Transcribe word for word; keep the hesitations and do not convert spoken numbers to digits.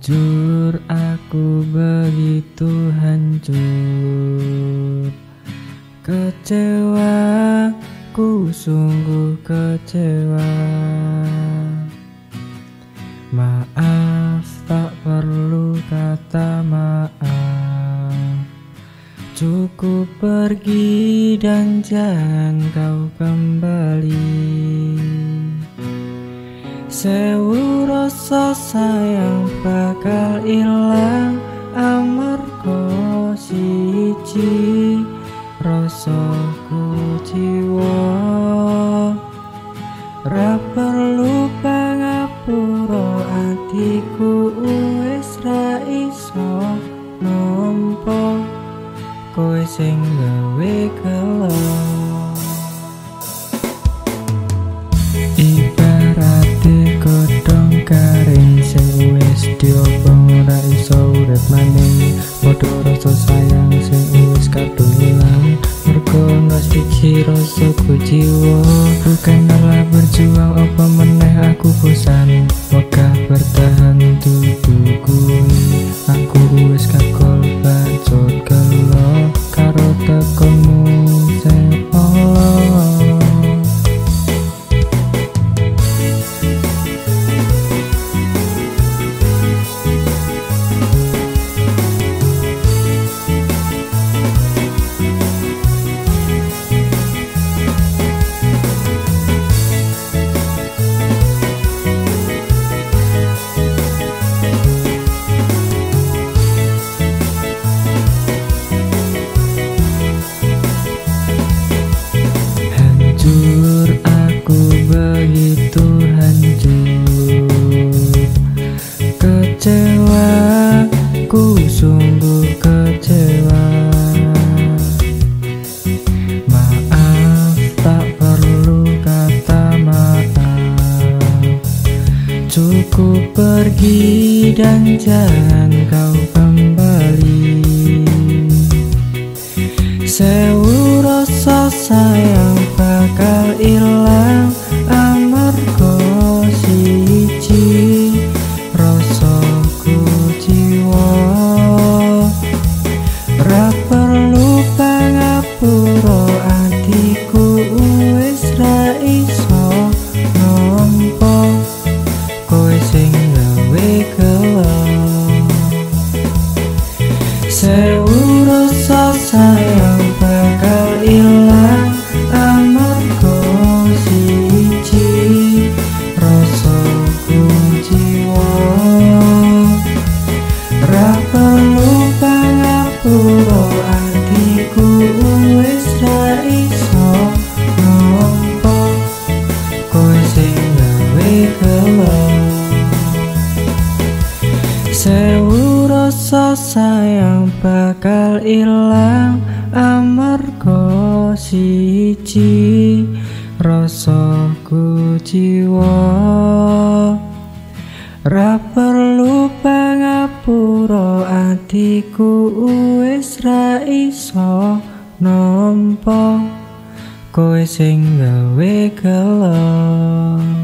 Hancur, aku begitu hancur. Kecewa, ku sungguh kecewa. Maaf, tak perlu kata maaf. Cukup pergi dan jangan kau kembali. Sewu rasa sayang bakal ilang amarga siji rasaku jiwa. Ra perlu pangapura, atiku wis ra iso nampa kowe sing gawe gelo. Ibarate godhong garing sing wis diobong ora iso urip maneh. Padha rasa sayang sing wis kadung ilang mergo nostalgia rasaku jiwa. Bukan malah berjuang apa meneh aku bosan. Wegah bertahan dudu kuwi. Aku wis kakol bacot gelo karo tekonmu sing Allah. Begitu hancur, kecewa, ku sungguh kecewa. Maaf, tak perlu kata maaf. Cukup pergi dan jangan kau kembali. Sewu rasa sayang bakal ilang amarga siji rasaku jiwa. Ra perlu pangapura, atiku wis ra iso nampa kowe sing gawe gelo. Sewu rasa sayang bakal ilang amarga siji rasaku jiwa. Ra perlu pangapura, atiku wis ra iso nampa kowe sing gawe gelo. Sewu rasa sayang bakal ilang amarga siji rasaku jiwa. Ra perlu pangapura, atiku wis ra iso nampa kowe sing gawe gelo.